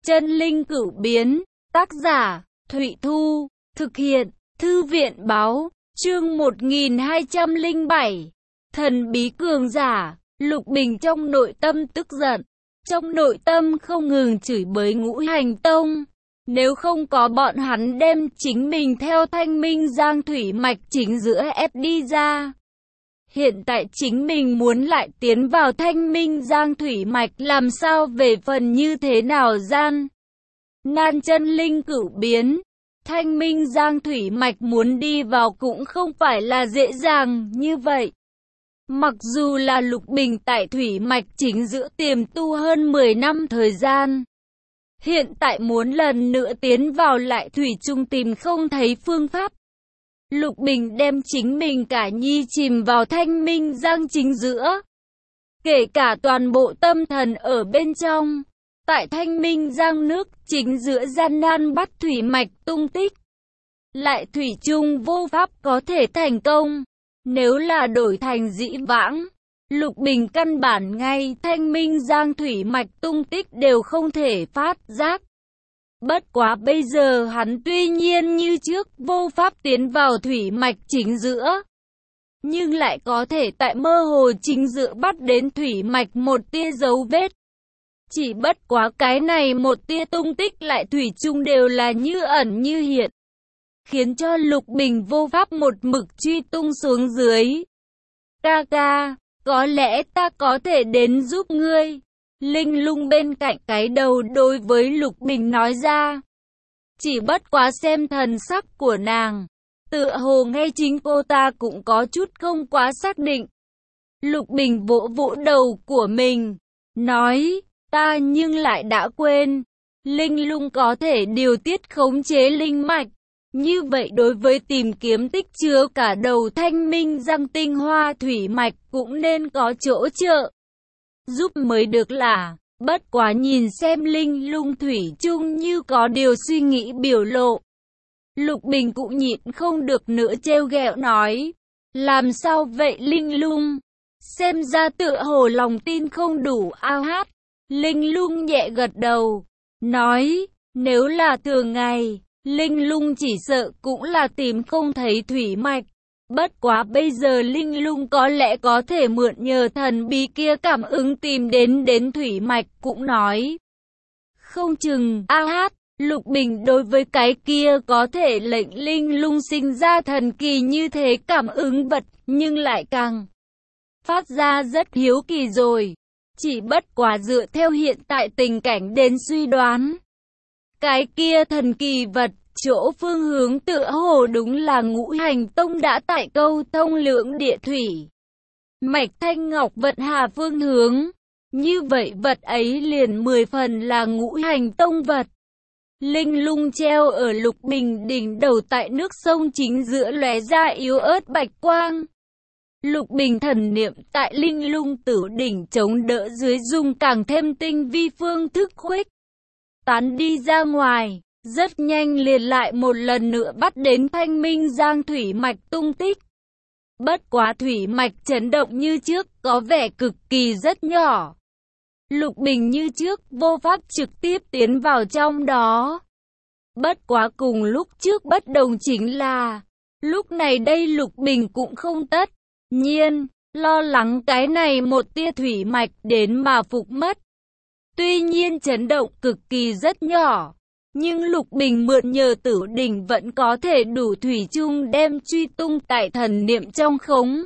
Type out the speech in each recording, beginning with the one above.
Chân linh cửu biến, tác giả, Thụy Thu, thực hiện, Thư viện báo, chương 1207. Thần bí cường giả, Lục Bình trong nội tâm tức giận, trong nội tâm không ngừng chửi bới Ngũ Hành Tông. Nếu không có bọn hắn đem chính mình theo Thanh Minh Giang thủy mạch chính giữa ép đi ra. Hiện tại chính mình muốn lại tiến vào Thanh Minh Giang thủy mạch, làm sao về phần như thế nào gian nan chân linh cửu biến. Thanh Minh Giang thủy mạch muốn đi vào cũng không phải là dễ dàng như vậy. Mặc dù là Lục Bình tại thủy mạch chính giữa tiềm tu hơn 10 năm thời gian, hiện tại muốn lần nữa tiến vào lại thủy chung tìm không thấy phương pháp. Lục Bình đem chính mình cả nhi chìm vào Thanh Minh Giang chính giữa, kể cả toàn bộ tâm thần ở bên trong. Tại Thanh Minh Giang nước chính giữa gian nan bắt thủy mạch tung tích, lại thủy chung vô pháp có thể thành công. Nếu là đổi thành dĩ vãng, Lục Bình căn bản ngay Thanh Minh Giang thủy mạch tung tích đều không thể phát giác. Bất quá bây giờ hắn tuy nhiên như trước vô pháp tiến vào thủy mạch chính giữa, nhưng lại có thể tại mơ hồ chính giữa bắt đến thủy mạch một tia dấu vết. Chỉ bất quá cái này một tia tung tích lại thủy chung đều là như ẩn như hiện, khiến cho Lục Bình vô pháp một mực truy tung xuống dưới. Ca ca, có lẽ ta có thể đến giúp ngươi. Linh Lung bên cạnh cái đầu đối với Lục Bình nói ra. Chỉ bất quá xem thần sắc của nàng, tựa hồ ngay chính cô ta cũng có chút không quá xác định. Lục Bình vỗ vỗ đầu của mình, nói, ta nhưng lại đã quên, Linh Lung có thể điều tiết khống chế linh mạch. Như vậy đối với tìm kiếm tích chứa cả đầu Thanh Minh Giang tinh hoa thủy mạch cũng nên có chỗ trợ giúp mới được là. Bất quá nhìn xem Linh Lung thủy chung như có điều suy nghĩ biểu lộ, Lục Bình cũng nhịn không được nữa trêu ghẹo nói, làm sao vậy Linh Lung? Xem ra tựa hồ lòng tin không đủ ao hát. Linh Lung nhẹ gật đầu, nói, nếu là thường ngày, Linh Lung chỉ sợ cũng là tìm không thấy thủy mạch. Bất quá bây giờ Linh Lung có lẽ có thể mượn nhờ thần bí kia cảm ứng tìm đến thủy mạch cũng nói. Không chừng, hát, Lục Bình đối với cái kia có thể lệnh Linh Lung sinh ra thần kỳ như thế cảm ứng vật, nhưng lại càng phát ra rất hiếu kỳ rồi. Chỉ bất quá dựa theo hiện tại tình cảnh đến suy đoán, cái kia thần kỳ vật, chỗ phương hướng tựa hồ đúng là Ngũ Hành Tông đã tại câu thông lưỡng địa thủy mạch thanh ngọc vận hà phương hướng. Như vậy vật ấy liền 10 phần là Ngũ Hành Tông vật. Linh Lung treo ở Lục Bình đỉnh đầu tại nước sông chính giữa lóe ra yếu ớt bạch quang. Lục Bình thần niệm tại Linh Lung tử đỉnh chống đỡ dưới dùng càng thêm tinh vi phương thức khuếch tán đi ra ngoài. Rất nhanh liền lại một lần nữa bắt đến Thanh Minh Giang thủy mạch tung tích. Bất quá thủy mạch chấn động như trước, có vẻ cực kỳ rất nhỏ. Lục Bình như trước vô pháp trực tiếp tiến vào trong đó. Bất quá cùng lúc trước bất đồng chính là, lúc này đây Lục Bình cũng không tất nhiên lo lắng cái này một tia thủy mạch đến mà phục mất. Tuy nhiên chấn động cực kỳ rất nhỏ, nhưng Lục Bình mượn nhờ tử đỉnh vẫn có thể đủ thủy chung đem truy tung tại thần niệm trong khống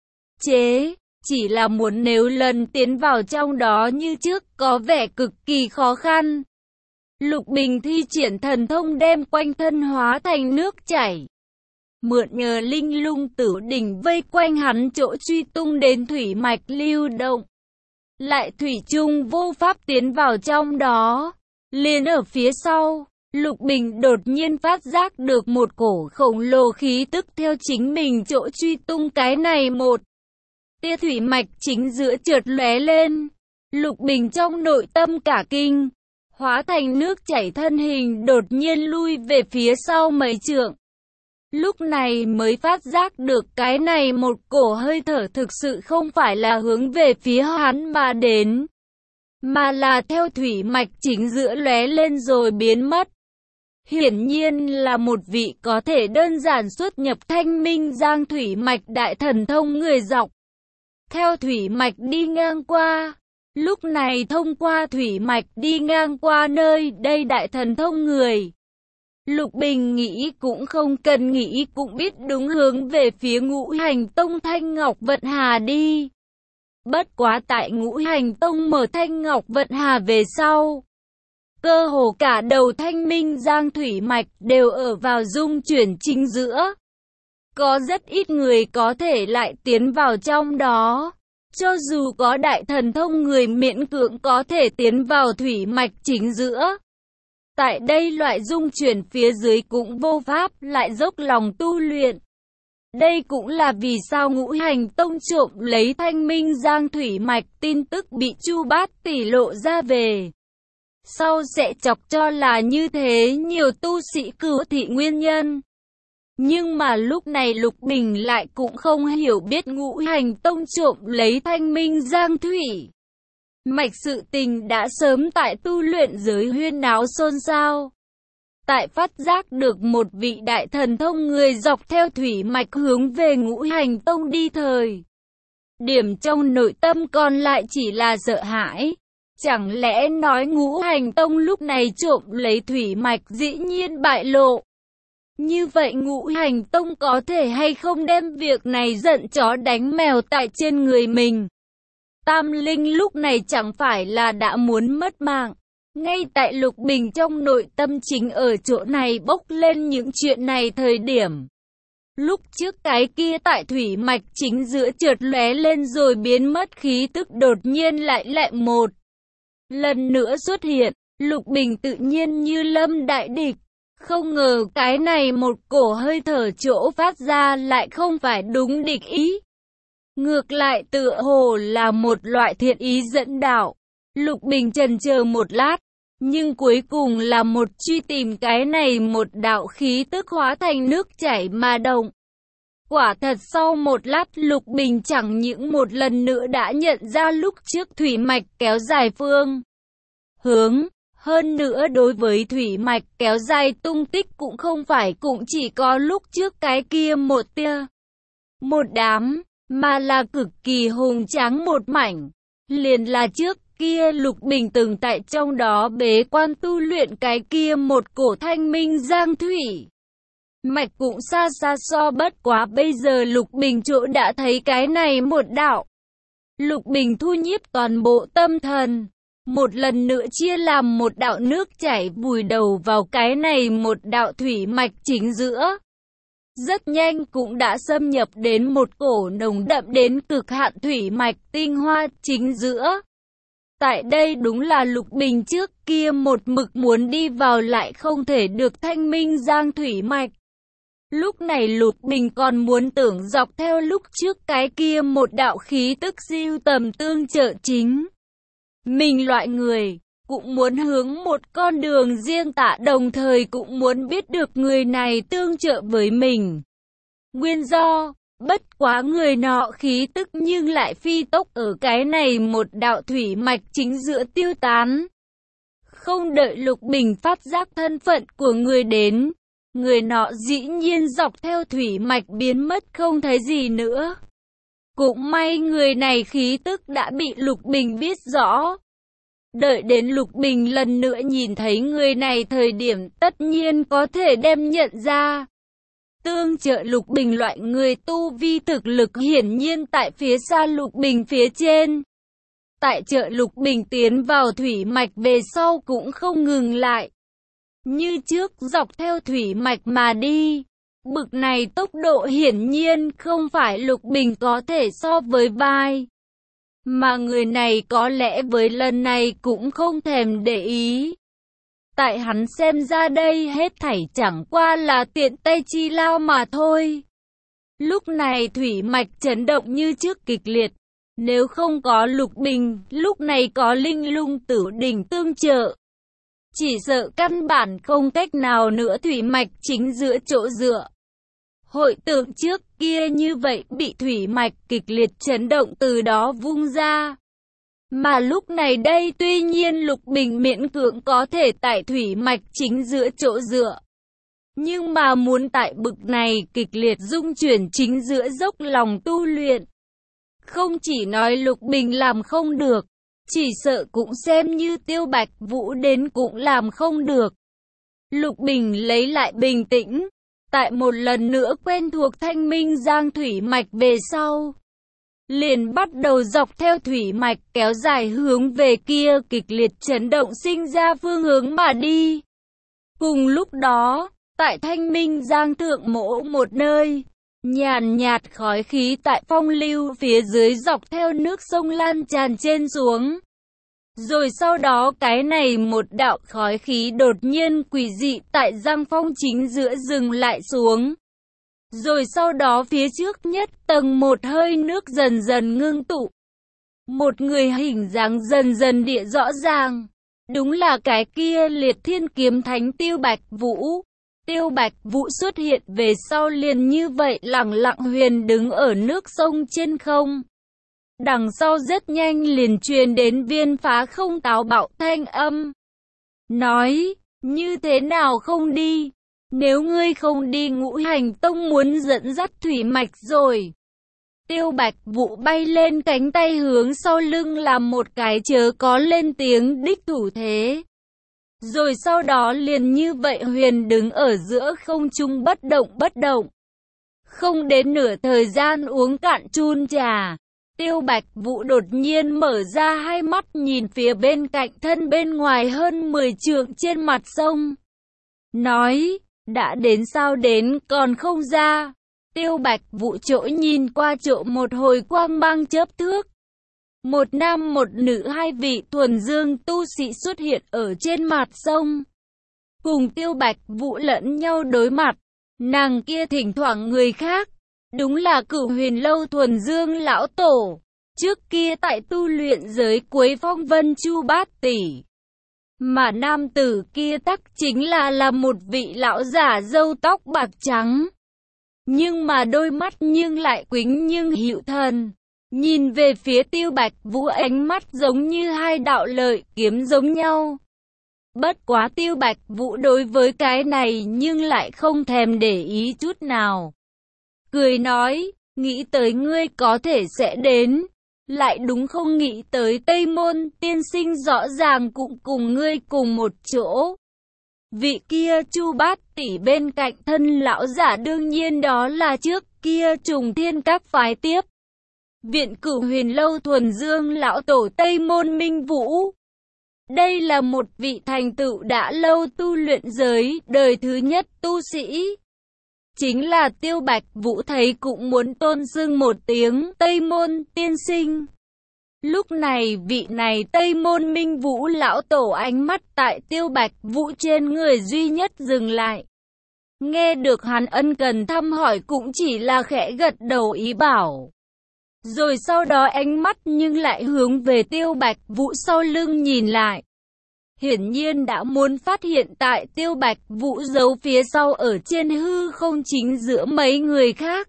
chế. Chỉ là muốn nếu lần tiến vào trong đó như trước có vẻ cực kỳ khó khăn. Lục Bình thi triển thần thông đem quanh thân hóa thành nước chảy, mượn nhờ Linh Lung tử đỉnh vây quanh hắn chỗ truy tung đến thủy mạch lưu động, lại thủy chung vô pháp tiến vào trong đó. Liền ở phía sau, Lục Bình đột nhiên phát giác được một cổ khổng lồ khí tức theo chính mình chỗ truy tung cái này một tia thủy mạch chính giữa chợt lóe lên. Lục Bình trong nội tâm cả kinh, hóa thành nước chảy thân hình đột nhiên lui về phía sau mấy trượng. Lúc này mới phát giác được cái này một cổ hơi thở thực sự không phải là hướng về phía hắn mà đến. mà là theo thủy mạch chính giữa lóe lên rồi biến mất. Hiển nhiên là một vị có thể đơn giản xuất nhập Thanh Minh Giang thủy mạch đại thần thông người dọc theo thủy mạch đi ngang qua. Lúc này thông qua thủy mạch đi ngang qua nơi đây đại thần thông người, Lục Bình nghĩ cũng không cần nghĩ cũng biết đúng hướng về phía Ngũ Hành Tông Thanh Ngọc Vận Hà đi. Bất quá tại Ngũ Hành Tông mở Thanh Ngọc Vận Hà về sau, cơ hồ cả đầu Thanh Minh Giang thủy mạch đều ở vào dung chuyển chính giữa. Có rất ít người có thể lại tiến vào trong đó. Cho dù có đại thần thông người miễn cưỡng có thể tiến vào thủy mạch chính giữa. Tại đây loại dung chuyển phía dưới cũng vô pháp lại dốc lòng tu luyện. Đây cũng là vì sao Ngũ Hành Tông trộm lấy Thanh Minh Giang thủy mạch tin tức bị Chu Bát Tỷ lộ ra về sau sẽ chọc cho là như thế nhiều tu sĩ cửu thị nguyên nhân. Nhưng mà lúc này Lục Bình lại cũng không hiểu biết Ngũ Hành Tông trộm lấy Thanh Minh Giang thủy mạch sự tình đã sớm tại tu luyện giới huyên náo xôn xao. Tại phát giác được một vị đại thần thông người dọc theo thủy mạch hướng về Ngũ Hành Tông đi thời điểm trong nội tâm còn lại chỉ là sợ hãi. Chẳng lẽ nói Ngũ Hành Tông lúc này trộm lấy thủy mạch dĩ nhiên bại lộ? Như vậy Ngũ Hành Tông có thể hay không đem việc này giận chó đánh mèo tại trên người mình? Tam Linh lúc này chẳng phải là đã muốn mất mạng. Ngay tại Lục Bình trong nội tâm chính ở chỗ này bốc lên những chuyện này thời điểm. Lúc trước cái kia tại thủy mạch chính giữa trượt lóe lên rồi biến mất khí tức đột nhiên lại một lần nữa xuất hiện. Lục Bình tự nhiên như lâm đại địch. Không ngờ cái này một cổ hơi thở chỗ phát ra lại không phải đúng địch ý. Ngược lại tựa hồ là một loại thiện ý dẫn đạo. Lục Bình chần chờ một lát, nhưng cuối cùng là một truy tìm cái này một đạo khí tức hóa thành nước chảy mà động. Quả thật sau một lát Lục Bình chẳng những một lần nữa đã nhận ra lúc trước thủy mạch kéo dài phương hướng. Hơn nữa đối với thủy mạch kéo dài tung tích cũng không phải cũng chỉ có lúc trước cái kia một tia, một đám, mà là cực kỳ hùng tráng một mảnh. Liền là trước kia Lục Bình từng tại trong đó bế quan tu luyện cái kia một cổ Thanh Minh Giang thủy mạch cũng xa xa so bất quá bây giờ Lục Bình chỗ đã thấy cái này một đạo. Lục Bình thu nhiếp toàn bộ tâm thần. Một lần nữa chia làm một đạo nước chảy vùi đầu vào cái này một đạo thủy mạch chính giữa. Rất nhanh cũng đã xâm nhập đến một cổ nồng đậm đến cực hạn thủy mạch tinh hoa chính giữa. Tại đây đúng là Lục Bình trước kia một mực muốn đi vào lại không thể được Thanh Minh Giang thủy mạch. Lúc này Lục Bình còn muốn tưởng dọc theo lúc trước cái kia một đạo khí tức siêu tầm tương trợ chính mình loại người, cũng muốn hướng một con đường riêng tả đồng thời cũng muốn biết được người này tương trợ với mình. Nguyên do, bất quá người nọ khí tức nhưng lại phi tốc ở cái này một đạo thủy mạch chính giữa tiêu tán. Không đợi Lục Bình phát giác thân phận của người đến, người nọ dĩ nhiên dọc theo thủy mạch biến mất không thấy gì nữa. Cũng may người này khí tức đã bị Lục Bình biết rõ. Đợi đến Lục Bình lần nữa nhìn thấy người này thời điểm tất nhiên có thể đem nhận ra. Tương trợ Lục Bình loại người tu vi thực lực hiển nhiên tại phía xa Lục Bình phía trên. Tại trợ Lục Bình tiến vào thủy mạch về sau cũng không ngừng lại. Như trước dọc theo thủy mạch mà đi. Bực này tốc độ hiển nhiên không phải Lục Bình có thể so với vai. Mà người này có lẽ với lần này cũng không thèm để ý. Tại hắn xem ra đây hết thảy chẳng qua là tiện tay chi lao mà thôi. Lúc này thủy mạch chấn động như trước kịch liệt. Nếu không có Lục Bình, lúc này có Linh Lung Tử Đỉnh tương trợ. Chỉ sợ căn bản không cách nào nữa thủy mạch chính giữa chỗ dựa. Hội tượng trước kia như vậy bị thủy mạch kịch liệt chấn động từ đó vung ra. Mà lúc này đây tuy nhiên Lục Bình miễn cưỡng có thể tải thủy mạch chính giữa chỗ dựa. Nhưng mà muốn tại bực này kịch liệt dung chuyển chính giữa dốc lòng tu luyện. Không chỉ nói Lục Bình làm không được, chỉ sợ cũng xem như Tiêu Bạch Vũ đến cũng làm không được. Lục Bình lấy lại bình tĩnh, tại một lần nữa quen thuộc Thanh Minh Giang thủy mạch về sau, liền bắt đầu dọc theo thủy mạch kéo dài hướng về kia kịch liệt chấn động sinh ra phương hướng mà đi. Cùng lúc đó, tại Thanh Minh Giang thượng mỗ một nơi, nhàn nhạt khói khí tại phong lưu phía dưới dọc theo nước sông lan tràn trên xuống. Rồi sau đó cái này một đạo khói khí đột nhiên quỷ dị tại Giang Phong chính giữa dừng lại xuống. Rồi sau đó phía trước nhất tầng một hơi nước dần dần ngưng tụ. Một người hình dáng dần dần địa rõ ràng. Đúng là cái kia Liệt Thiên Kiếm Thánh Tiêu Bạch Vũ. Tiêu Bạch Vũ xuất hiện về sau liền như vậy lẳng lặng huyền đứng ở nước sông trên không. Đằng sau rất nhanh liền truyền đến Viên Phá Không táo bạo thanh âm. Nói, như thế nào không đi? Nếu ngươi không đi Ngũ Hành Tông muốn dẫn dắt thủy mạch rồi. Tiêu Bạch Vũ bay lên cánh tay hướng sau lưng làm một cái chớ có lên tiếng đích thủ thế. Rồi sau đó liền như vậy huyền đứng ở giữa không trung bất động. Không đến nửa thời gian uống cạn chun trà, Tiêu Bạch Vũ đột nhiên mở ra hai mắt nhìn phía bên cạnh thân bên ngoài hơn 10 trượng trên mặt sông. Nói, đã đến sao đến còn không ra. Tiêu Bạch Vũ chỗ nhìn qua chỗ một hồi quang mang chớp thước. Một nam một nữ hai vị thuần dương tu sĩ xuất hiện ở trên mặt sông. Cùng Tiêu Bạch Vũ lẫn nhau đối mặt. Nàng kia thỉnh thoảng người khác. Đúng là Cửu Huyền Lâu thuần dương lão tổ. Trước kia tại tu luyện giới Quế Phong Vân Chu Bát Tỷ. Mà nam tử kia tắc chính là một vị lão giả râu tóc bạc trắng. Nhưng mà đôi mắt nhưng lại quýnh nhưng hữu thần. Nhìn về phía Tiêu Bạch Vũ ánh mắt giống như hai đạo lợi kiếm giống nhau. Bất quá Tiêu Bạch Vũ đối với cái này nhưng lại không thèm để ý chút nào. Cười nói, nghĩ tới ngươi có thể sẽ đến. Lại đúng không nghĩ tới Tây Môn tiên sinh rõ ràng cũng cùng ngươi cùng một chỗ. Vị kia Chu Bát Tỷ bên cạnh thân lão giả đương nhiên đó là trước kia Trùng Thiên các phái tiếp. Viện Cửu Huyền Lâu thuần dương lão tổ Tây Môn Minh Vũ. Đây là một vị thành tựu đã lâu tu luyện giới đời thứ nhất tu sĩ. Chính là Tiêu Bạch Vũ thấy cũng muốn tôn xưng một tiếng Tây Môn tiên sinh. Lúc này vị này Tây Môn Minh Vũ lão tổ ánh mắt tại Tiêu Bạch Vũ trên người duy nhất dừng lại. Nghe được hắn ân cần thăm hỏi cũng chỉ là khẽ gật đầu ý bảo. Rồi sau đó ánh mắt nhưng lại hướng về Tiêu Bạch Vũ sau lưng nhìn lại. Hiển nhiên đã muốn phát hiện tại Tiêu Bạch Vũ giấu phía sau ở trên hư không chính giữa mấy người khác.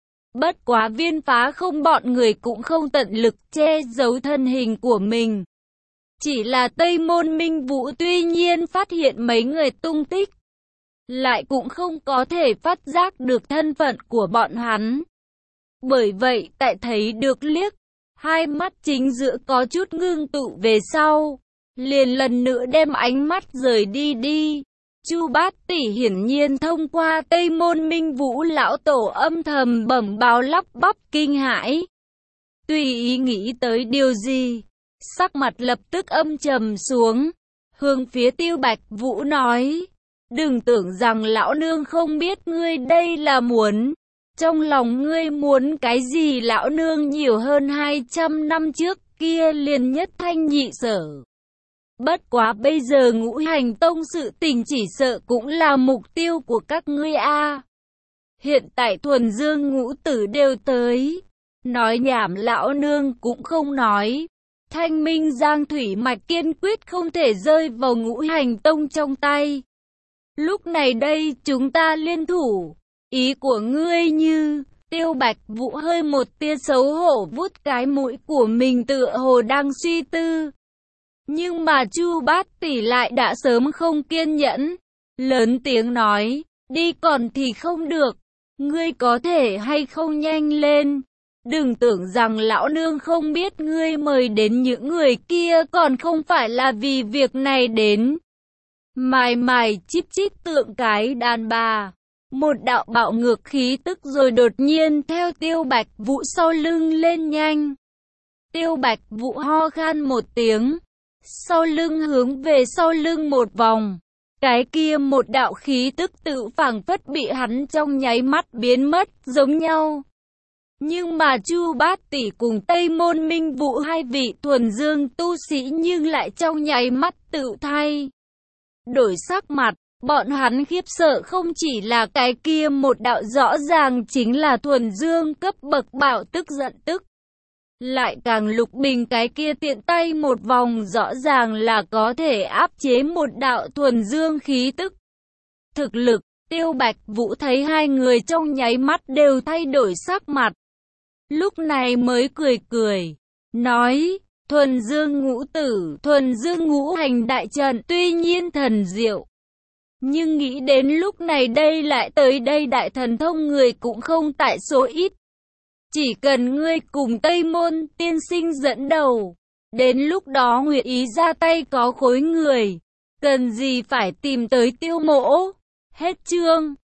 Bất quá Viên Phá Không bọn người cũng không tận lực che giấu thân hình của mình. Chỉ là Tây Môn Minh Vũ tuy nhiên phát hiện mấy người tung tích, lại cũng không có thể phát giác được thân phận của bọn hắn. Bởi vậy tại thấy được liếc, hai mắt chính giữa có chút ngưng tụ về sau, liền lần nữa đem ánh mắt rời đi. Chu Bát Tỷ hiển nhiên thông qua Tây Môn Minh Vũ lão tổ âm thầm bẩm báo lắp bắp kinh hãi. Tùy ý nghĩ tới điều gì, sắc mặt lập tức âm trầm xuống, hướng phía Tiêu Bạch Vũ nói, đừng tưởng rằng lão nương không biết ngươi đây là muốn. Trong lòng ngươi muốn cái gì lão nương nhiều hơn 200 năm trước kia liền nhất thanh nhị sở. Bất quá bây giờ Ngũ Hành Tông sự tình chỉ sợ cũng là mục tiêu của các ngươi a. Hiện tại thuần dương ngũ tử đều tới. Nói nhảm lão nương cũng không nói. Thanh Minh Giang thủy mạch kiên quyết không thể rơi vào Ngũ Hành Tông trong tay. Lúc này đây chúng ta liên thủ. Ý của ngươi như Tiêu Bạch Vũ hơi một tia xấu hổ vuốt cái mũi của mình tựa hồ đang suy tư. Nhưng mà Chu Bát Tỷ lại đã sớm không kiên nhẫn, lớn tiếng nói, đi còn thì không được, ngươi có thể hay không nhanh lên. Đừng tưởng rằng lão nương không biết ngươi mời đến những người kia còn không phải là vì việc này đến. Mài mài chíp chíp tượng cái đàn bà. Một đạo bạo ngược khí tức rồi đột nhiên theo Tiêu Bạch Vũ sau lưng lên nhanh. Tiêu Bạch Vũ ho khan một tiếng, sau lưng hướng về sau lưng một vòng. Cái kia một đạo khí tức tự phảng phất bị hắn trong nháy mắt biến mất giống nhau. Nhưng mà Chu Bát Tỷ cùng Tây Môn Minh Vũ hai vị thuần dương tu sĩ nhưng lại trong nháy mắt tự thay đổi sắc mặt. Bọn hắn khiếp sợ không chỉ là cái kia một đạo rõ ràng chính là thuần dương cấp bậc bạo tức giận tức. Lại càng Lục Bình cái kia tiện tay một vòng rõ ràng là có thể áp chế một đạo thuần dương khí tức. Thực lực, Tiêu Bạch Vũ thấy hai người trong nháy mắt đều thay đổi sắc mặt. Lúc này mới cười cười, nói, thuần dương ngũ tử, thuần dương ngũ hành đại trận tuy nhiên thần diệu. Nhưng nghĩ đến lúc này đây lại tới đây đại thần thông người cũng không tại số ít. Chỉ cần ngươi cùng Tây Môn tiên sinh dẫn đầu, đến lúc đó nguyện ý ra tay có khối người, cần gì phải tìm tới Tiêu Mỗ. Hết chương.